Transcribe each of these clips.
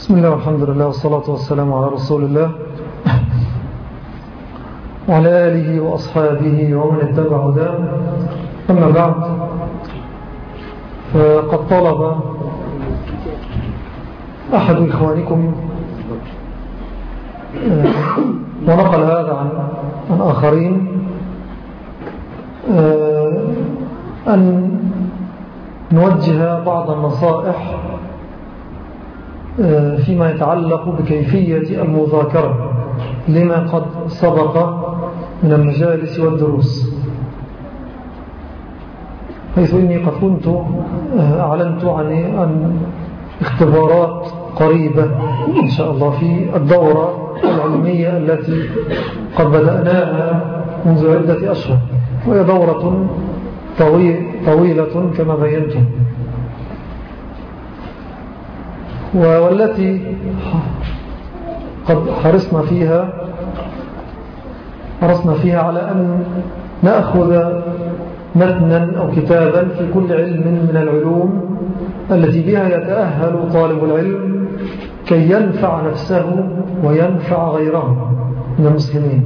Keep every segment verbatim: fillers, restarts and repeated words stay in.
بسم الله والحمد لله والصلاة والسلام على رسول الله وعلى آله وأصحابه ومن اتبع هداه. أما بعد، فقد طلب أحد إخوانكم ونقل هذا عن, عن آخرين أن نوجه بعض النصائح فيما يتعلق بكيفية المذاكرة لما قد سبق من المجالس والدروس، حيث إني قد كنت أعلنت عن اختبارات قريبة إن شاء الله في الدورة العلمية التي قد بدأناها منذ عدة أشهر، وهي دورة طويلة كما بينتم، والتي قد حرصنا فيها حرصنا فيها على أن نأخذ متنا أو كتابا في كل علم من العلوم التي بها يتأهل طالب العلم كي ينفع نفسه وينفع غيره من المسلمين،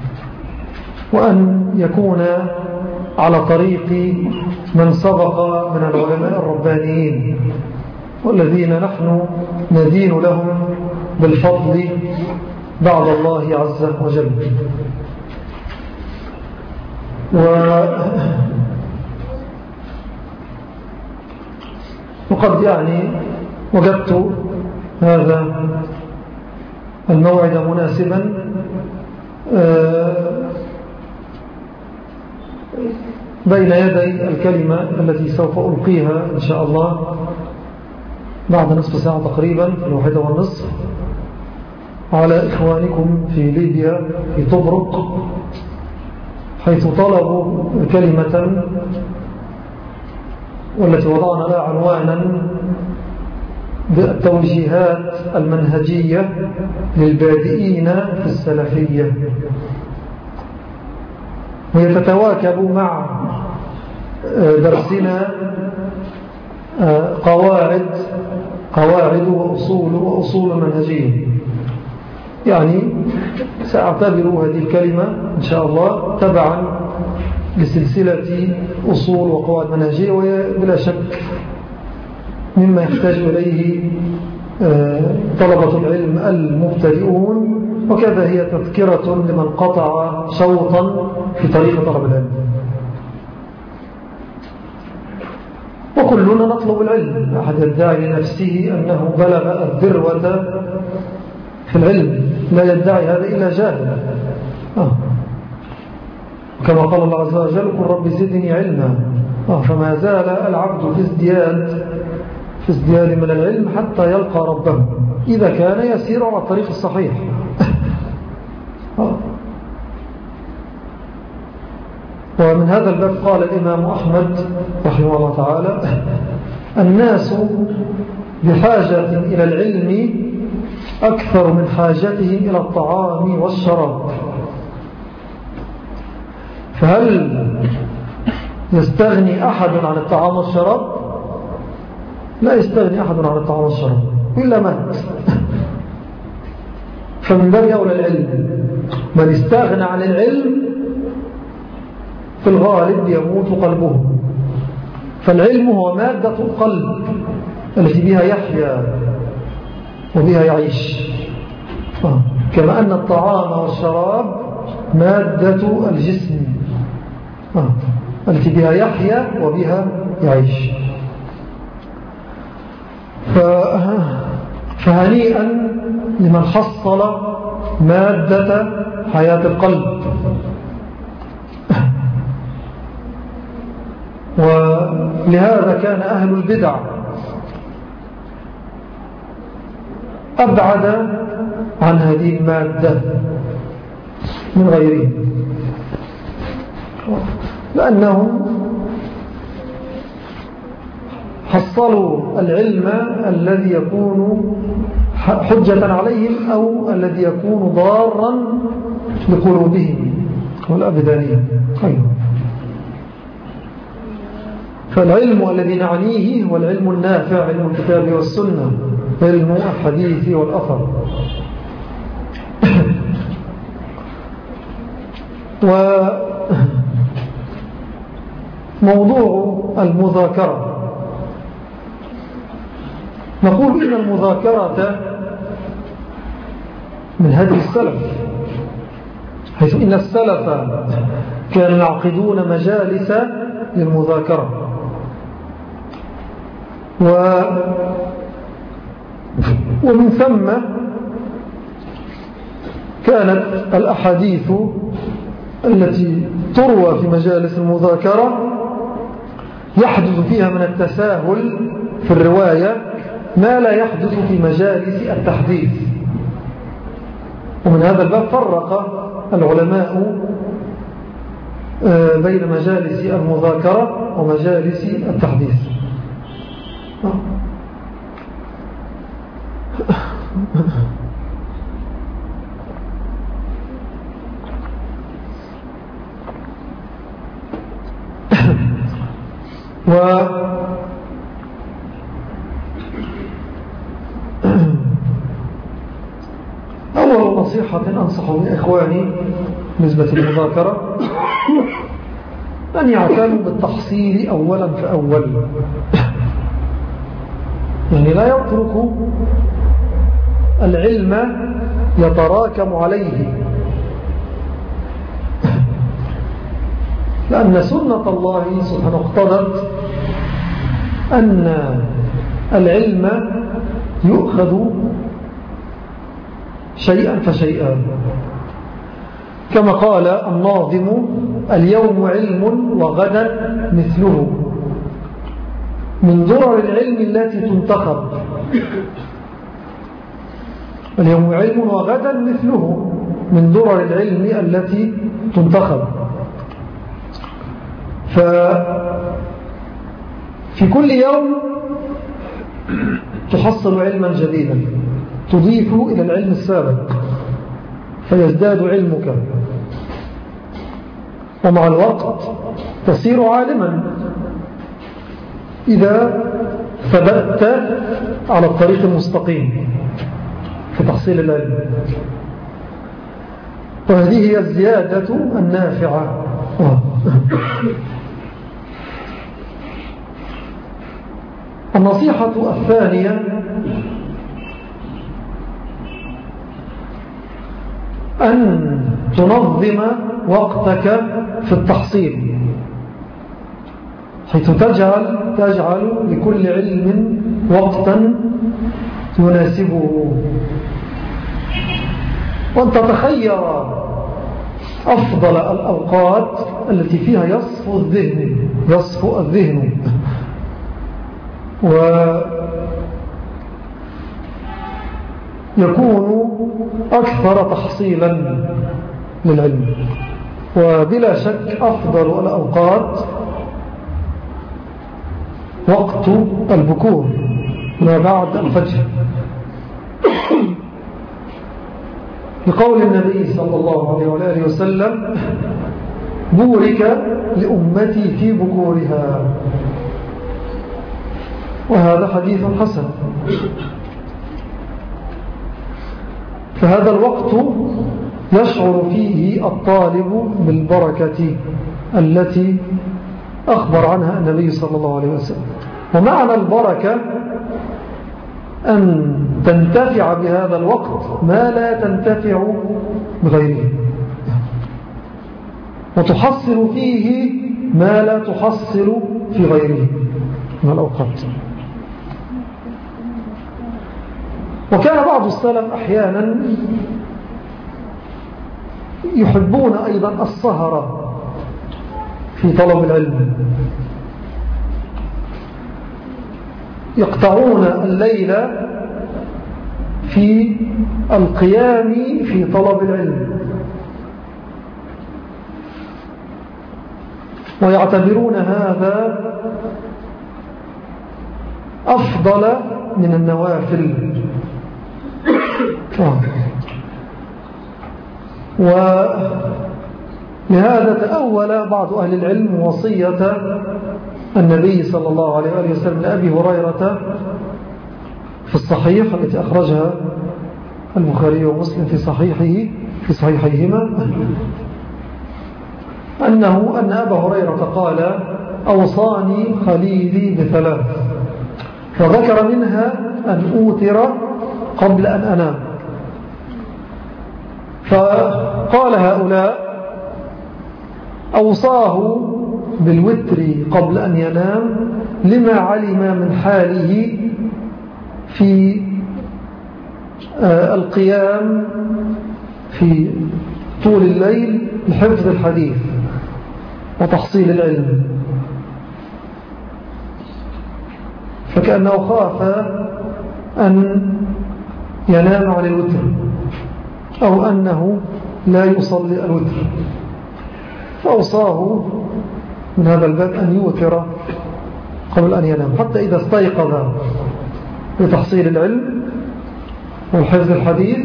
وأن يكون على طريق من سبق من العلماء الربانيين والذين نحن ندين لهم بالفضل بعد الله عز وجل. وقد يعني وجدت هذا الموعد مناسبا بين يدي الكلمة التي سوف ألقيها إن شاء الله بعد نصف ساعة تقريبا، في الواحدة والنصف، على إخوانكم في ليبيا في طبرق، حيث طلبوا كلمة والتي وضعنا لها عنوانا بالتوجيهات المنهجية للبادئين في السلفية، وهي تتواكب مع درسنا قواعد قواعد وأصول وأصول منهجية. يعني سأعتبر هذه الكلمة إن شاء الله تبعا لسلسلة أصول وقواعد منهجية، وهي بلا شك مما يحتاج إليه طلبة العلم المبتدئون، وكذا هي تذكرة لمن قطع شوطا في طريق طلب العلم. وكلنا نطلب العلم، لا أحد يدعي لنفسه أنه بلغ الذروة في العلم، لا يدعي هذا إلا جاهل. آه. كما قال الله عز وجل: قل رب زدني علما. آه. فما زال العبد في ازدياد في ازدياد من العلم حتى يلقى ربه، إذا كان يسير على الطريق الصحيح. آه. ومن هذا الباب قال الإمام أحمد رحمه الله تعالى: الناس بحاجة إلى العلم أكثر من حاجتهم إلى الطعام والشراب، فهل يستغني أحد عن الطعام والشراب؟ لا يستغني أحد عن الطعام والشراب إلا مات. فمن باب أولى العلم، من استغنى عن العلم في الغالب يموت قلبه، فالعلم هو مادة القلب التي بها يحيا وبها يعيش، كما أن الطعام والشراب مادة الجسم التي بها يحيا وبها يعيش. فهنيئا لمن حصل مادة حياة القلب. ولهذا كان أهل البدع أبعد عن هذه المادة من غيرهم، لأنهم حصلوا العلم الذي يكون حجة عليهم أو الذي يكون ضارا لقلوبهم والأبدانية. أيوه. فالعلم الذي نعنيه هو العلم النافع، علم الكتاب والسنة، علم الحديث والأثر. وموضوع المذاكرة، نقول إن المذاكرة من هدي السلف، حيث إن السلف كانوا يعقدون مجالس للمذاكرة، و ومن ثم كانت الأحاديث التي تروى في مجالس المذاكرة يحدث فيها من التساهل في الرواية ما لا يحدث في مجالس التحديث. ومن هذا الباب فرق العلماء بين مجالس المذاكرة ومجالس التحديث. و أول نصيحة أنصح بإخواني بالنسبة للمذاكرة أن يعتنوا بالتحصيل أولا فأول، يعني لا يترك العلم يتراكم عليه، لأن سنة الله سبحانه اقتضت أن العلم يؤخذ شيئا فشيئا، كما قال الناظم: اليوم علم وغدا مثله، من ضرر العلم التي تنتخب. اليوم علم وغدا مثله، من ضرر العلم التي تنتخب. ففي كل يوم تحصل علما جديدا تضيف إلى العلم السابق فيزداد علمك، ومع الوقت تصير عالما إذا ثبت على الطريق المستقيم في تحصيل العلم. وهذه هي الزيادة النافعة. النصيحة الثانية أن تنظم وقتك في التحصيل، حيث تجعل, تجعل لكل علم وقتا يناسبه، وأن تتخير أفضل الأوقات التي فيها يصفو الذهن يصفو الذهن ويكون أكثر تحصيلا للعلم. وبلا شك أفضل الأوقات وقت البكور ما بعد الفجر، لقول النبي صلى الله عليه وآله وسلم: بورك لأمتي في بكورها. وهذا حديث حسن. فهذا الوقت يشعر فيه الطالب بالبركة التي أخبر عنها النبي صلى الله عليه وسلم. ومعنى البركة أن تنتفع بهذا الوقت ما لا تنتفع بغيره، وتحصل فيه ما لا تحصل في غيره من الأوقات. وكان بعض السلف أحيانا يحبون أيضا السهرة في طلب العلم، يقطعون الليل في القيام في طلب العلم، ويعتبرون هذا أفضل من النوافل. ولهذا تأول بعض أهل العلم وصية النبي صلى الله عليه وسلم لأبي هريرة في الصحيح التي أخرجها البخاري ومسلم في صحيحه في صحيحيهما أنه أن أبا هريرة قال أوصاني خليلي بثلاث فذكر منها أن أوتر قبل أن أنام. فقال هؤلاء أوصاه بالوتر قبل أن ينام لما علم من حاله في القيام في طول الليل لحفظ الحديث وتحصيل العلم، فكأنه خاف أن ينام عن الوتر أو أنه لا يصلي الوتر، فأوصاه من هذا الباب أن يوتر قبل أن ينام حتى إذا استيقظ لتحصيل العلم والحفظ الحديث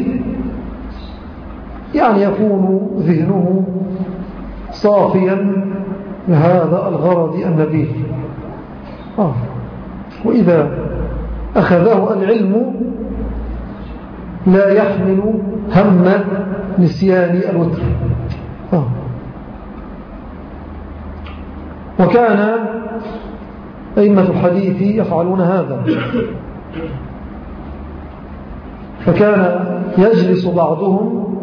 يعني يكون ذهنه صافيا لهذا الغرض النبيل. آه. وإذا أخذه العلم لا يحمل هم نسيان الوتر. آه. وكان أئمة الحديث يفعلون هذا، فكان يجلس بعضهم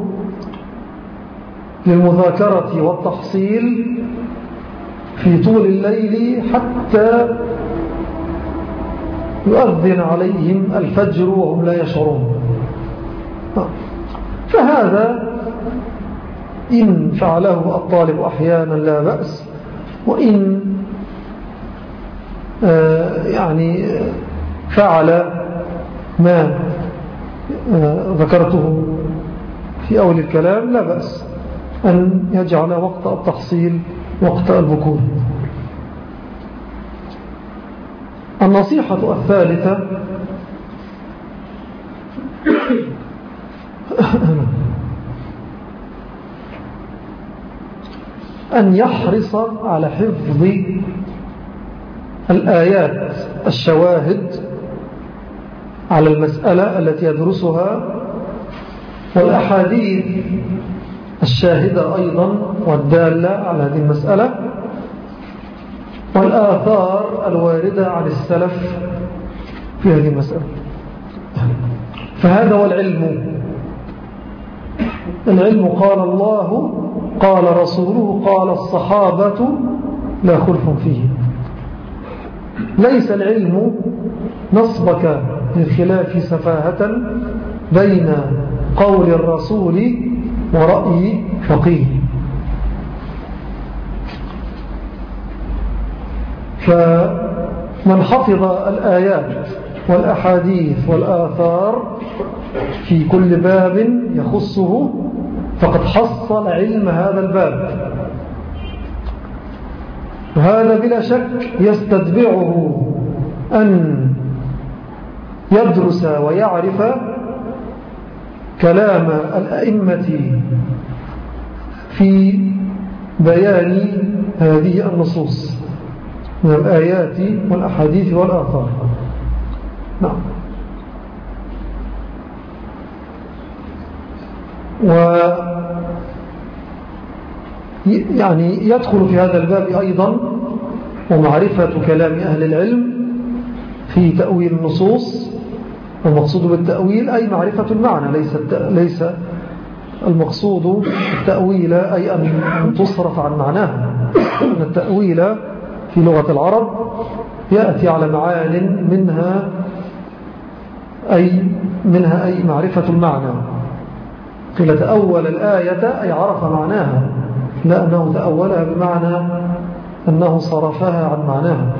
للمذاكرة والتحصيل في طول الليل حتى يؤذن عليهم الفجر وهم لا يشعرون. فهذا إن فعله الطالب أحيانا لا بأس، وإن يعني فعل ما ذكرته في أول الكلام لا بأس أن يجعل وقت التحصيل وقت البكور. النصيحة الثالثة أن يحرص على حفظ الآيات الشواهد على المسألة التي يدرسها، والأحاديث الشاهدة أيضا والدالة على هذه المسألة، والآثار الواردة عن السلف في هذه المسألة. فهذا هو العلم. العلم قال الله قال رسوله قال الصحابة لا خلف فيه. ليس العلم نصبك للخلاف سفاهة بين قول الرسول ورأي فقيه. فمن حفظ الآيات والأحاديث والآثار في كل باب يخصه فقد حصل علم هذا الباب، وهذا بلا شك يستتبعه أن يدرس ويعرف كلام الأئمة في بيان هذه النصوص من الآيات والأحاديث والآثار. نعم. و يعني يدخل في هذا الباب أيضا ومعرفة كلام أهل العلم في تأويل النصوص. والمقصود بالتأويل أي معرفة المعنى، ليس ليس المقصود التأويل أي أن تصرف عن معناها. أن التأويل في لغة العرب يأتي على معان منها أي منها أي معرفة المعنى. قيل تأول الآية أي عرف معناها، لا أنه تأولها بمعنى أنه صرفها عن معناها.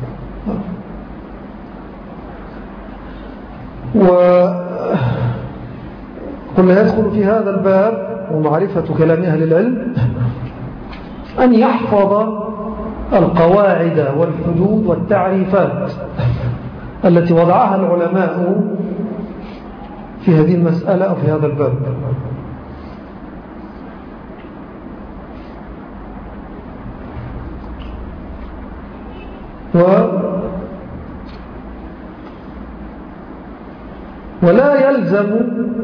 وكل يدخل في هذا الباب ومعرفة كلام أهل العلم أن يحفظ القواعد والحدود والتعريفات التي وضعها العلماء في هذه المسألة أو في هذا الباب. فلا يلزم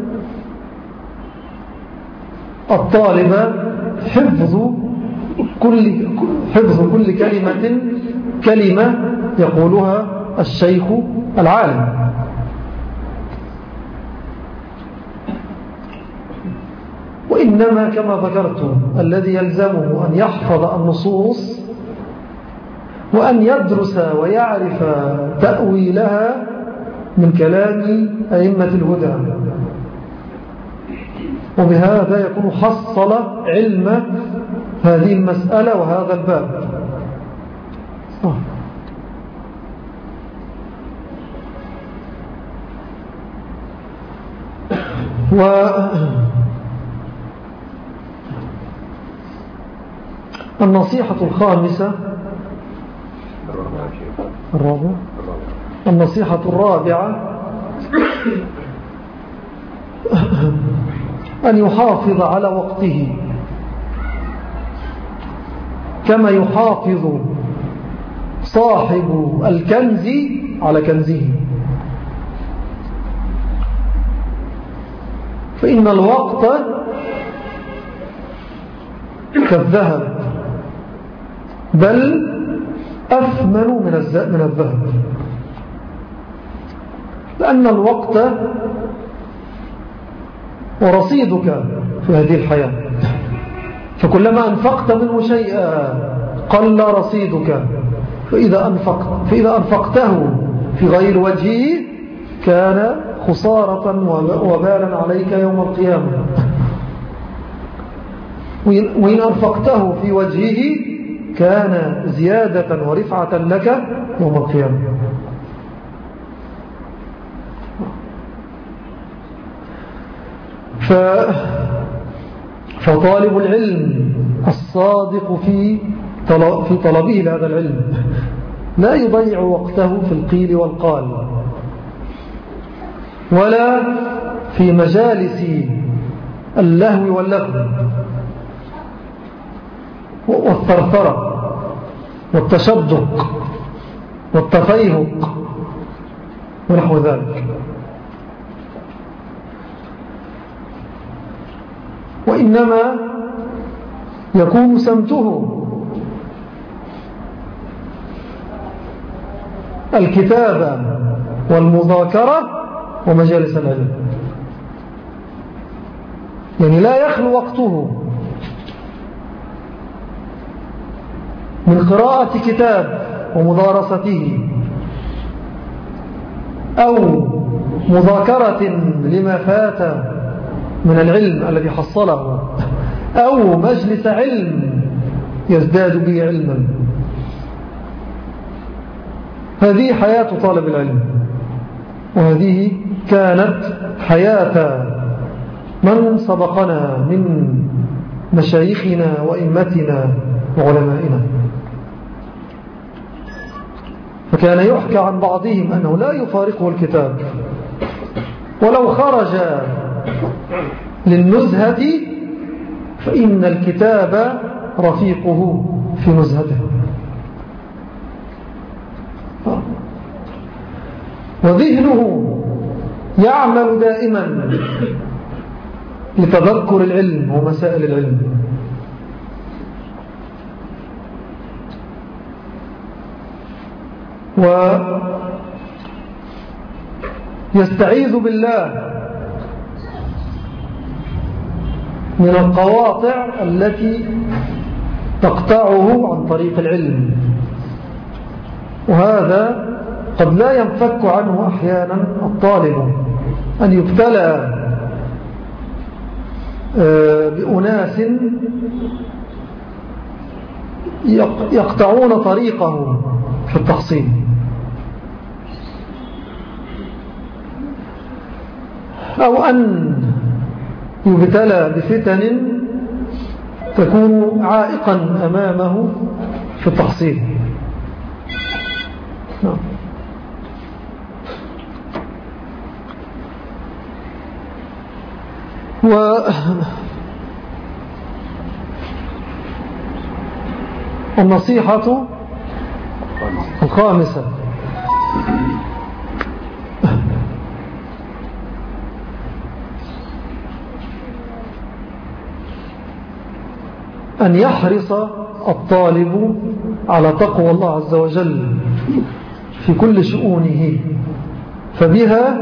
الطالب حفظ كل حفظ كل كلمة كلمة يقولها الشيخ العالم، وإنما كما ذكرت الذي يلزمه أن يحفظ النصوص وأن يدرس ويعرف تأويلها من كلام أئمة الهدى، وبهذا يكون حصل علم هذه المسألة وهذا الباب. والنصيحة الخامسة الرابعة النصيحة الرابعة أن يحافظ على وقته كما يحافظ صاحب الكنز على كنزه، فإن الوقت كالذهب بل أثمن من الذهب، لأن الوقت ورصيدك في هذه الحياة، فكلما أنفقت منه شيئا قل رصيدك، فإذا, أنفقت فإذا أنفقته في غير وجهه كان خسارة وبالا عليك يوم القيامة، وإن أنفقته في وجهه كان زيادة ورفعة لك يوم القيامة. ف... فطالب العلم الصادق في طلب... في طلبه لهذا العلم لا يضيع وقته في القيل والقال ولا في مجالس اللهو واللغو والثرثرة والتشدق والتفيهق ونحو ذلك، وإنما يكون سمته الكتابة والمذاكرة ومجالس العلم، يعني لا يخلو وقته من قراءة كتاب ومدارسته أو مذاكرة لما فات من العلم الذي حصله أو مجلس علم يزداد به علما. هذه حياة طالب العلم، وهذه كانت حياة من سبقنا من مشايخنا وإمتنا وعلمائنا، فكان يحكى عن بعضهم أنه لا يفارقه الكتاب، ولو خرج للنزهة فإن الكتاب رفيقه في نزهته. وذهنه يعمل دائما لتذكر العلم ومسائل العلم، ويستعيذ بالله من القواطع التي تقطعه عن طريق العلم، وهذا قد لا ينفك عنه أحيانا الطالب، أن يبتلى بأناس يقطعون طريقه في التحصيل، أو أن يبتلى بفتن تكون عائقا أمامه في التحصيل. نعم. والنصيحة الخامسة أن يحرص الطالب على تقوى الله عز وجل في كل شؤونه، فبها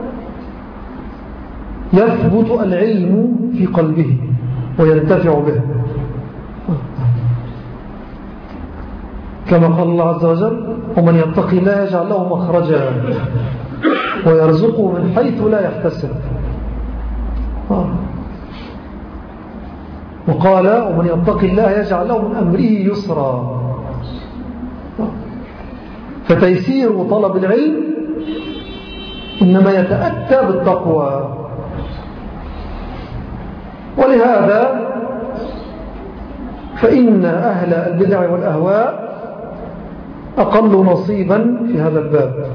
يثبت العلم في قلبه وينتفع به، كما قال الله عز وجل: ومن يتقي الله يجعل له مخرجا ويرزقه من حيث لا يحتسب. وقال: ومن يتقي الله يجعل له من أمره يسرا. فتيسير طلب العلم إنما يتأتى بالتقوى. ولهذا فإن أهل البدع والأهواء أقل نصيبا في هذا الباب،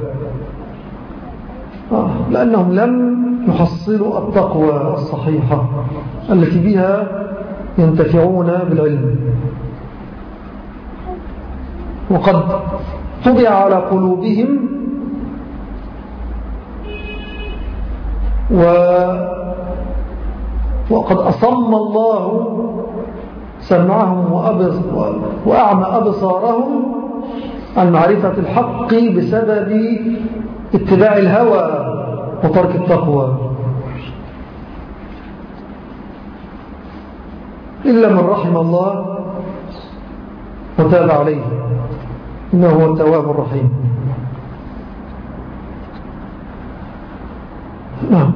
لأنهم لم يحصلوا التقوى الصحيحة التي بها ينتفعون بالعلم. وقد طبع على قلوبهم و وقد أصم الله سمعهم وأعمى أبصارهم عن معرفة الحق بسبب اتباع الهوى وترك التقوى، إلا من رحم الله وتاب عليه، إنه هو التواب الرحيم. نعم.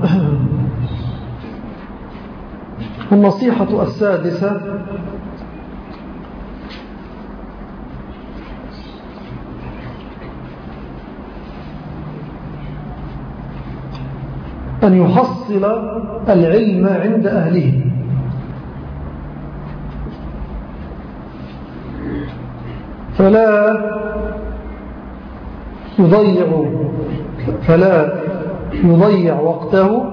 النصيحة السادسة: أن يحصل العلم عند أهله، فلا يضيع فلا يضيع وقته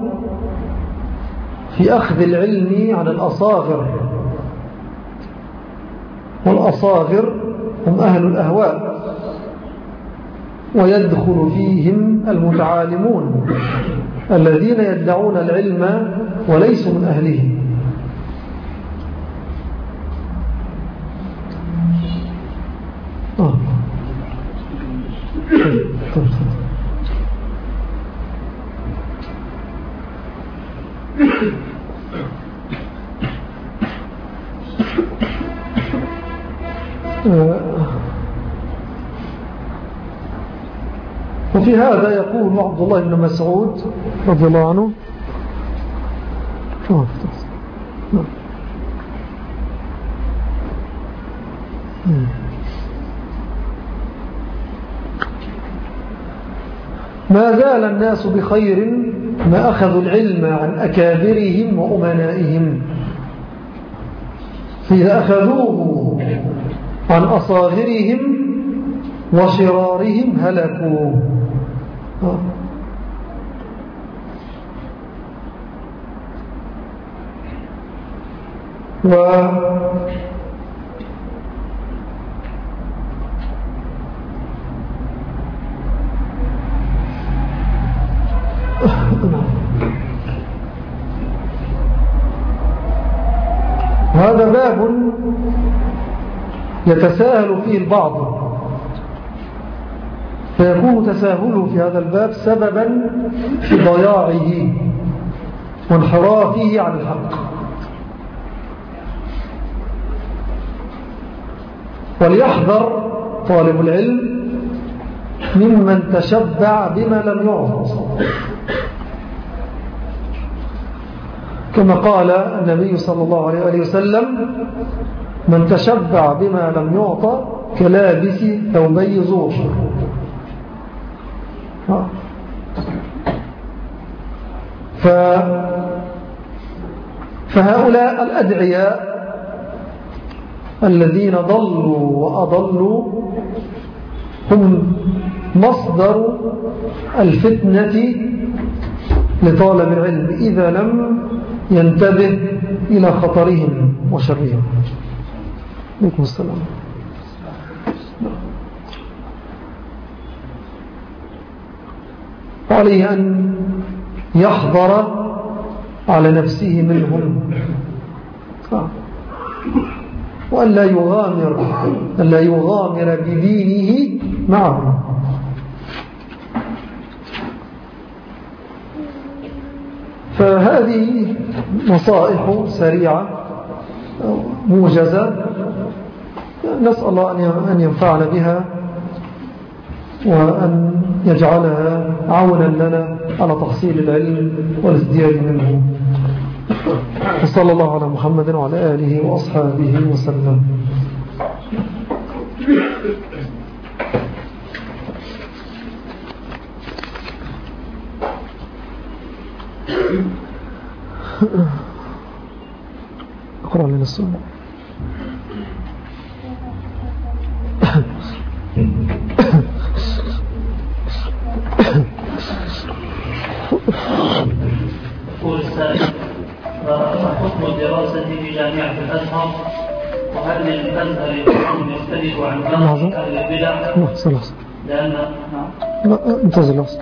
في أخذ العلم عن الأصاغر، والأصاغر هم أهل الأهواء، ويدخل فيهم المتعالمون الذين يدعون العلم وليسوا من أهله. آه. وفي هذا يقول عبد الله بن مسعود رضي الله عنه: ما زال الناس بخير ما أخذوا العلم عن أكابرهم وأمنائهم، فإذا أخذوه عن أصاغرهم وشرارهم هلكوا. و هذا باب يتساهل فيه البعض، فيكون تساهله في هذا الباب سببا في ضياعه وانحرافه عن الحق. وليحذر طالب العلم ممن تشبع بما لم يعط، كما قال النبي صلى الله عليه وسلم: من تشبع بما لم يعط كلابس ثوبي زور. ف... فهؤلاء الأدعياء الذين ضلوا وأضلوا هم مصدر الفتنة لطالب العلم إذا لم ينتبه إلى خطرهم وشرهم. عليكم السلام. عليه أن يحضر على نفسه منهم، وأن لا يغامر أن لا يغامر بدينه معه. فهذه نصائح سريعة موجزة، نسأل الله أن ينفعنا بها وأن يجعلها عونا لنا على تحصيل العلم والازدياد منه. وصلى الله على محمد وعلى آله وأصحابه وسلم. اقرأ لنا السؤال. يقول السائل: حكم الدراسة في جامعة الأزهر، وهل للأزهر يختلف عن باقي أهل البدع؟ لأن انتظر لحظة.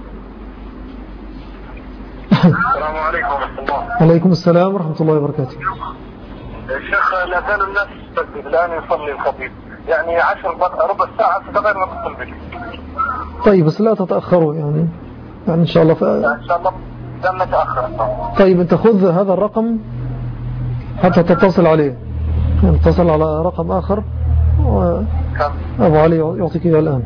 السلام عليكم ورحمة الله. عليكم السلام ورحمة الله وبركاته. الشيخ، لا زال الناس تستقبل الآن يصلي الخطيب، يعني عشر ربع ساعة تغير ما تصل بك. طيب بس لا تتأخروا يعني يعني إن شاء الله ف... إن شاء الله لن نتأخر. طيب أنت خذ هذا الرقم حتى تتصل عليه، يعني اتصل على رقم آخر و... أبو علي يعطيك إياه الآن.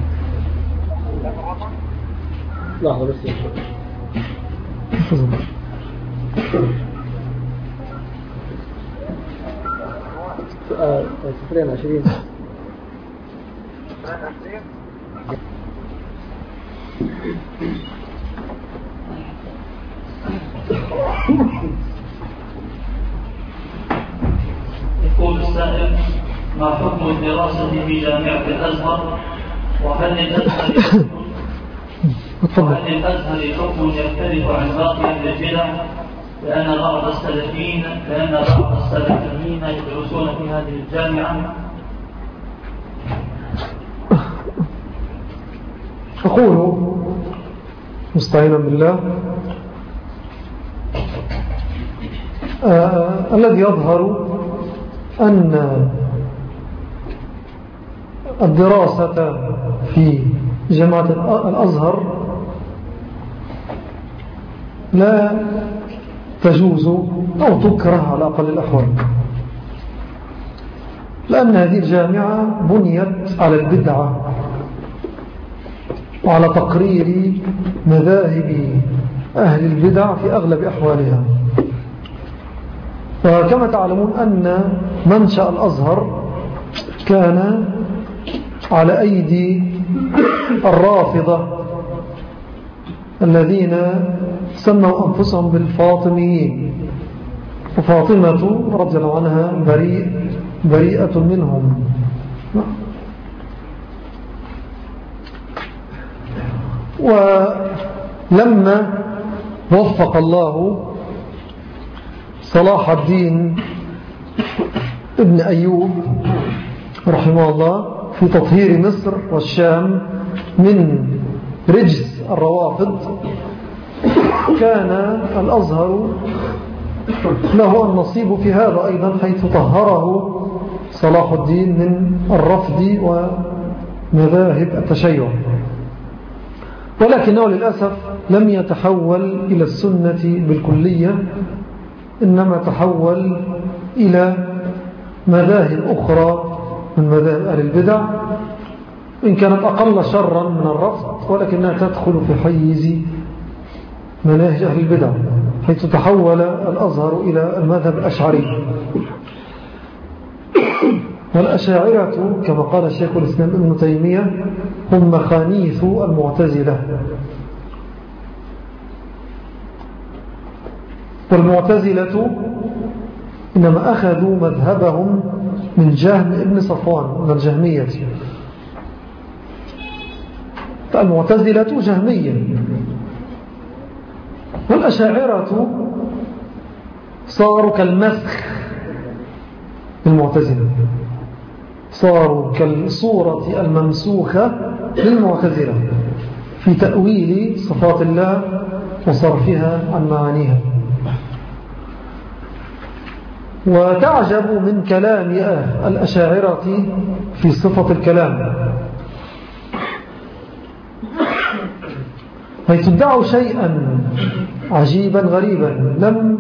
لحظة بس صفرين عشرين يقول السائل: ما حكم الدراسة في جامعة الأزهر، وهل للأزهر وهل للأزهر حكم يختلف عن باقي أهل البدع؟ لأن بعض السلفيين لأن بعض السلفيين يدرسون في هذه الجامعة. أقول مستعينا بالله آه الذي يظهر أن الدراسة في جامعة الأزهر لا تجوز أو تكره على أقل الأحوال، لأن هذه الجامعة بنيت على البدعة وعلى تقرير مذاهب أهل البدع في أغلب أحوالها. وكما تعلمون أن منشأ الأزهر كان على أيدي الرافضة الذين سموا أنفسهم بالفاطميين، وفاطمة رضي الله عنها بريء بريئة منهم. ولما وفق الله صلاح الدين ابن أيوب رحمه الله في تطهير مصر والشام من رجس الروافض، كان الأزهر له النصيب في هذا أيضا، حيث طهره صلاح الدين من الرفض ومذاهب التشيع. ولكنه للأسف لم يتحول إلى السنة بالكلية، إنما تحول إلى مذاهب أخرى من مذاهب أهل البدع، إن كانت أقل شرا من الرفض، ولكنها تدخل في حيز مناهج أهل البدع، حيث تحول الأزهر إلى المذهب الأشعري. والأشاعرة كما قال الشيخ الإسلام ابن تيمية هم مخانيث المعتزلة. والمعتزلة إنما أخذوا مذهبهم من جهم ابن صفوان من الجهمية، فالمعتزلة جهمية. والأشاعرة صاروا كالمسخ للمعتزلة، صاروا كالصورة الممسوخة للمعتزلة في تأويل صفات الله وصرفها عن معانيها. وتعجب من كلام الأشاعرة في صفة الكلام، حيث ادعوا شيئا عجيبا غريبا لم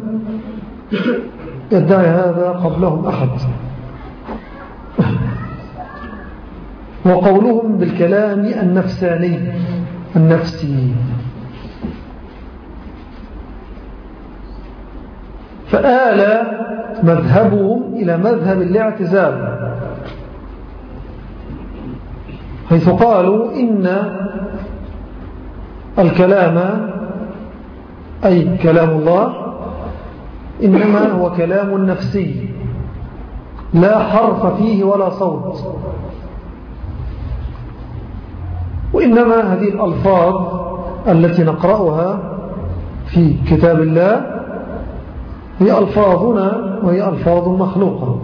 يدعي هذا قبلهم أحد، وقولهم بالكلام النفساني النفسي. فآل مذهبهم إلى مذهب الاعتزال، حيث قالوا إن الكلام أي كلام الله إنما هو كلام نفسي لا حرف فيه ولا صوت، وإنما هذه الألفاظ التي نقرأها في كتاب الله هي ألفاظنا وهي ألفاظ مخلوقة.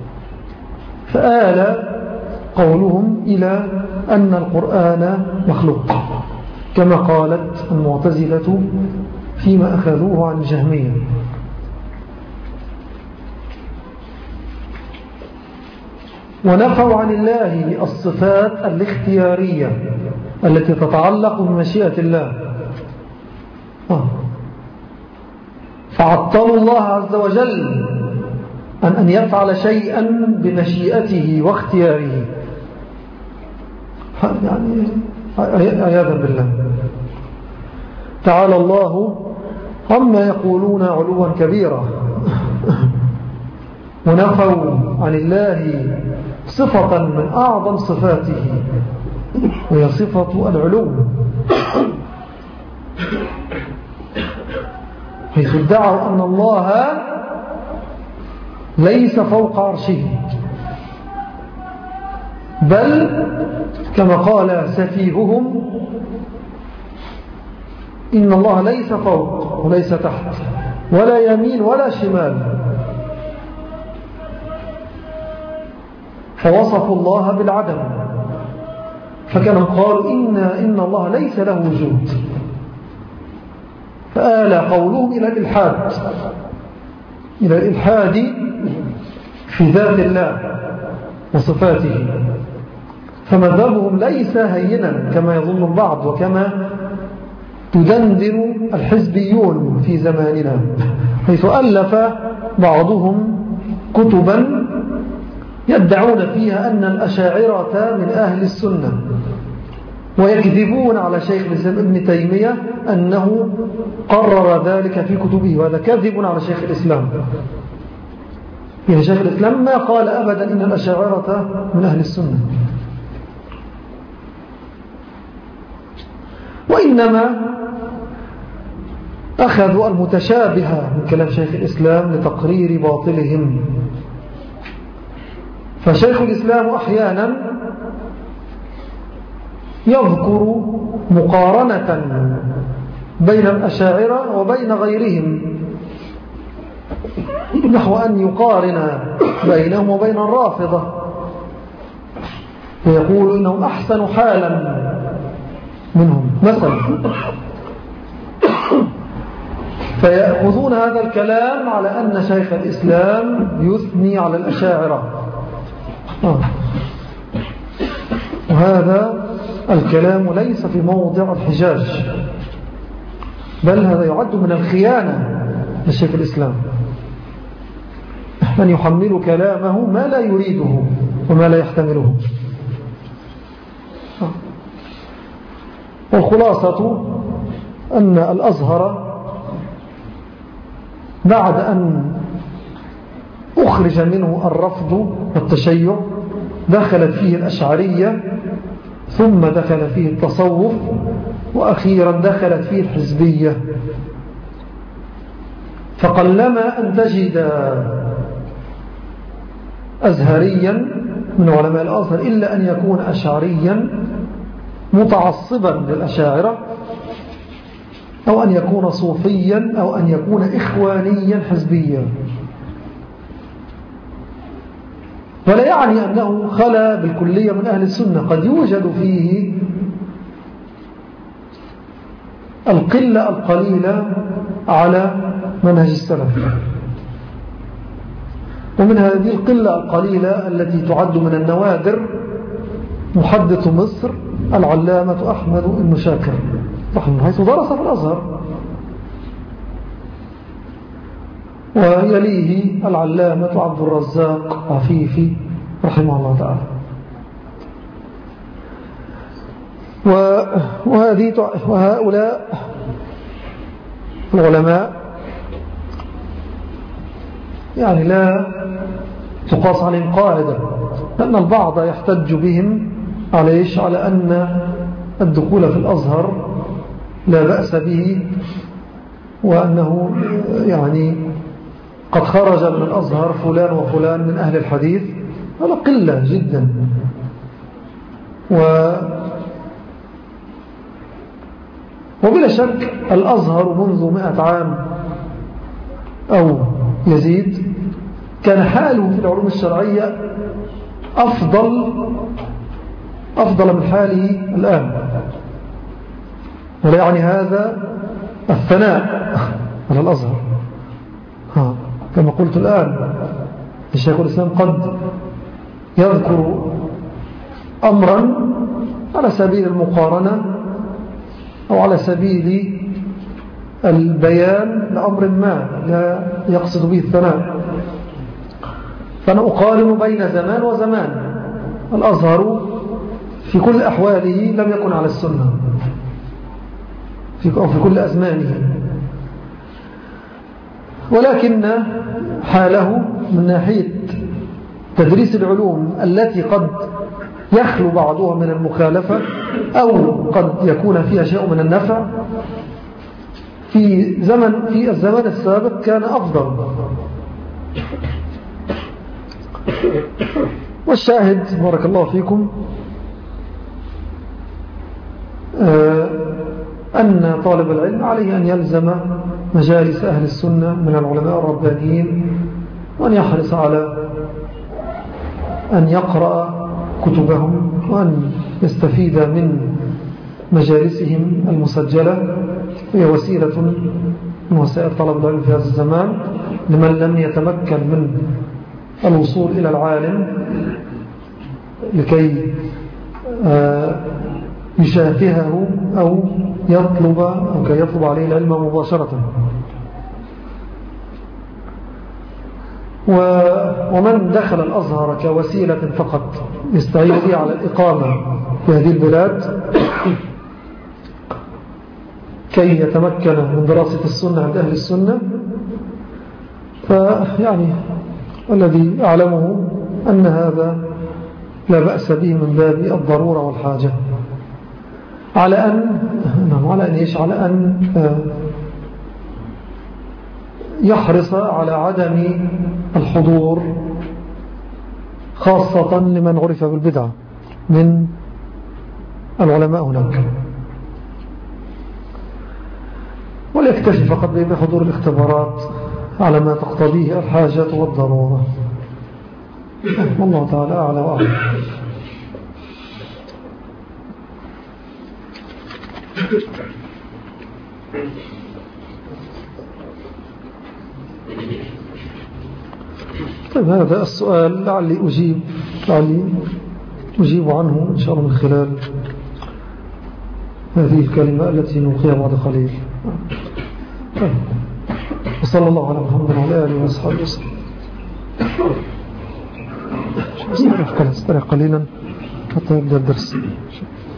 فآل قولهم إلى أن القرآن مخلوق، كما قالت المعتزلة فيما أخذوه عن الجهمية. ونفوا عن الله الصفات الاختيارية التي تتعلق بمشيئة الله، فعطلوا الله عز وجل عن أن يفعل شيئا بمشيئته واختياره، يعني عياذا بالله. تعالى الله عما يقولون علوا كبيرا. ونفوا عن الله صفة من أعظم صفاته وهي صفة العلو، حيث ادعوا أن الله ليس فوق عرشه، بل كما قال سفيههم إن الله ليس فوق وليس تحت ولا يمين ولا شمال، فوصفوا الله بالعدم، فكانوا قالوا إن, إن الله ليس له وجود. فآل قولهم إلى الإلحاد إلى الإلحاد في ذات الله وصفاته. فمذهبهم ليس هينا كما يظن البعض وكما تدندن الحزبيون في زماننا، حيث ألف بعضهم كتبا يدعون فيها أن الأشاعرة من أهل السنة، ويكذبون على شيخ الإسلام ابن تيمية أنه قرر ذلك في كتبه، وهذا كذب على شيخ الإسلام. يعني شيخ الإسلام ما قال أبدا إن الأشاعرة من أهل السنة، وإنما أخذوا المتشابه من كلام شيخ الإسلام لتقرير باطلهم. فشيخ الإسلام أحيانا يذكر مقارنة بين الأشاعرة وبين غيرهم، نحو أن يقارن بينهم وبين الرافضة، ويقول إنهم أحسن حالا منهم مثلا. فيأخذون هذا الكلام على أن شيخ الإسلام يثني على الأشاعرة، وهذا الكلام ليس في موضع الحجاج، بل هذا يعد من الخيانة لشيخ الإسلام، من يحمل كلامه ما لا يريده وما لا يحتمله. والخلاصة أن الأزهر بعد أن أخرج منه الرفض والتشيع دخلت فيه الأشعرية، ثم دخل فيه التصوف، وأخيرا دخلت فيه الحزبية. فقلما أن تجد أزهريا من علماء الأزهر إلا أن يكون أشعريا متعصبا للأشاعرة، أو أن يكون صوفيا، أو أن يكون إخوانيا حزبيا. ولا يعني أنه خلا بالكلية من أهل السنة، قد يوجد فيه القلة القليلة على منهج السلف. ومن هذه القلة القليلة التي تعد من النوادر محدث مصر العلامة أحمد بن شاكر رحمه، حيث درس في الأزهر، ويليه العلامة عبد الرزاق عفيفي رحمه الله تعالى. وهذه وهؤلاء العلماء يعني لا تقاس عليهم قاعدة، لأن البعض يحتج بهم عليش على أن الدخول في الأزهر لا بأس به، وأنه يعني قد خرج من الأزهر فلان وفلان من أهل الحديث، هذا قلة جدا. و وبلا شك الأزهر منذ مئة عام أو يزيد كان حاله في العلوم الشرعية أفضل أفضل من حاله الآن، ولا يعني هذا الثناء على الأزهر. ها كما قلت الآن الشيخ الإسلام قد يذكر أمرا على سبيل المقارنة أو على سبيل البيان لأمر ما لا يقصد به الثناء، فأنا أقارن بين زمان وزمان. الأزهر في كل أحواله لم يكن على السنة أو في كل أزمانه، ولكن حاله من ناحية تدريس العلوم التي قد يخلو بعضها من المخالفة أو قد يكون فيها شيء من النفع في زمن في الزمان السابق كان أفضل. والشاهد بارك الله فيكم أن طالب العلم عليه أن يلزم مجالس أهل السنة من العلماء الربانيين، وأن يحرص على أن يقرأ كتبهم وأن يستفيد من مجالسهم المسجلة، هي وسيلة من وسائل طلب العلم في هذا الزمان لمن لم يتمكن من الوصول إلى العالم لكي يشافهه أو يطلب أو كي يطلب عليه العلم مباشرة. ومن دخل الأزهر كوسيلة فقط يستعين فيها على الإقامة في هذه البلاد كي يتمكن من دراسة السنة عند أهل السنة، فيعني الذي أعلمه أن هذا لا بأس به من باب الضرورة والحاجة، على أن على أن إيش على أن يحرص على عدم الحضور خاصة لمن عرف بالبدعة من العلماء هناك، وليكتفي فقط بحضور الاختبارات على ما تقتضيه الحاجة والضرورة. والله تعالى أعلى وأعلم. طيب هذا السؤال لعلي أجيب لعلي أجيب عنه إن شاء الله من خلال هذه الكلمة التي نلقيها بعد قليل. طيب. وصلى الله على محمد وعلى آله وصحبه وسلم. استريح قليلا حتى يبدأ الدرس.